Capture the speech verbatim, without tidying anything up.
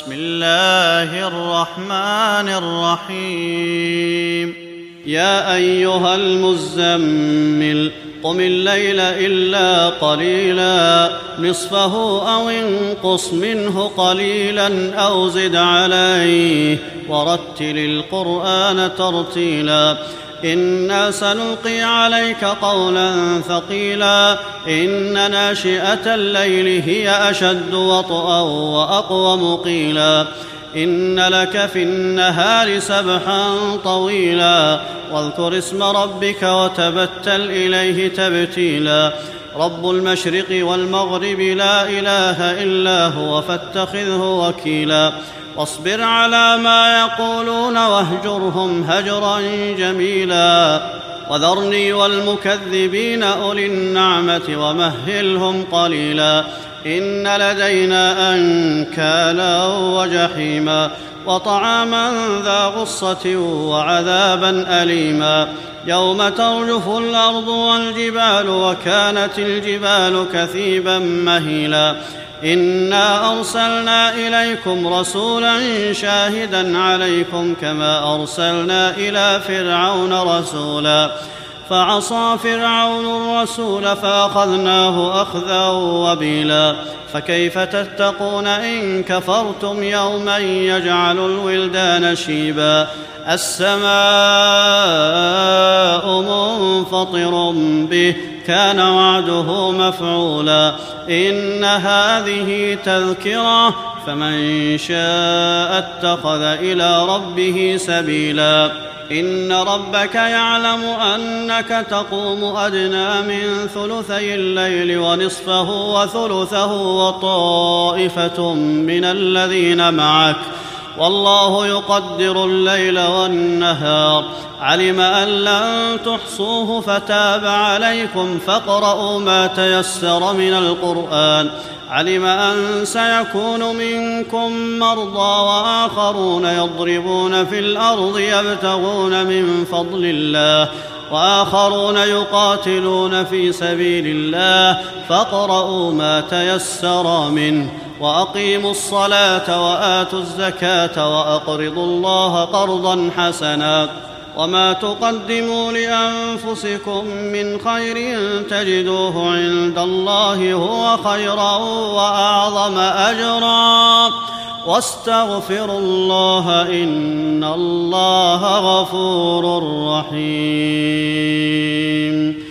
بسم الله الرحمن الرحيم يا أيها المزمل قم الليل إلا قليلا نصفه أو انقص منه قليلا أو زد عليه ورتل القرآن ترتيلا إنا سنلقي عليك قولا ثقيلا إن ناشئة الليل هي أشد وطئا وأقوم قيلا إن لك في النهار سبحا طويلا واذكر اسم ربك وتبتل إليه تبتيلا رب المشرق والمغرب لا إله إلا هو فاتخذه وكيلا واصبر على ما يقولون واهجرهم هجرا جميلا وذرني والمكذبين أولي النعمة ومهلهم قليلا إن لدينا أنكالا وجحيما وطعاما ذا غصة وعذابا أليما يوم ترجف الأرض والجبال وكانت الجبال كثيبا مهيلا إنا أرسلنا إليكم رسولا شاهدا عليكم كما أرسلنا إلى فرعون رسولا فعصى فرعون الرسول فأخذناه أخذا وبيلا فكيف تتقون إن كفرتم يوما يجعل الولدان شيبا السماء منفطر به كان وعده مفعولا إن هذه تذكرة فمن شاء اتخذ إلى ربه سبيلا إن ربك يعلم أنك تقوم أدنى من ثلثي الليل ونصفه وثلثه وطائفة من الذين معك والله يقدر الليل والنهار علم أن لن تحصوه فتاب عليكم فاقرؤوا ما تيسر من القرآن علم أن سيكون منكم مرضى وآخرون يضربون في الأرض يبتغون من فضل الله وآخرون يقاتلون في سبيل الله فاقرؤوا ما تيسر منه وأقيموا الصلاة وآتوا الزكاة وأقرضوا الله قرضا حسنا وما تقدموا لأنفسكم من خير تجدوه عند الله هو خيرا وأعظم أجرا واستغفروا الله إن الله غفور رحيم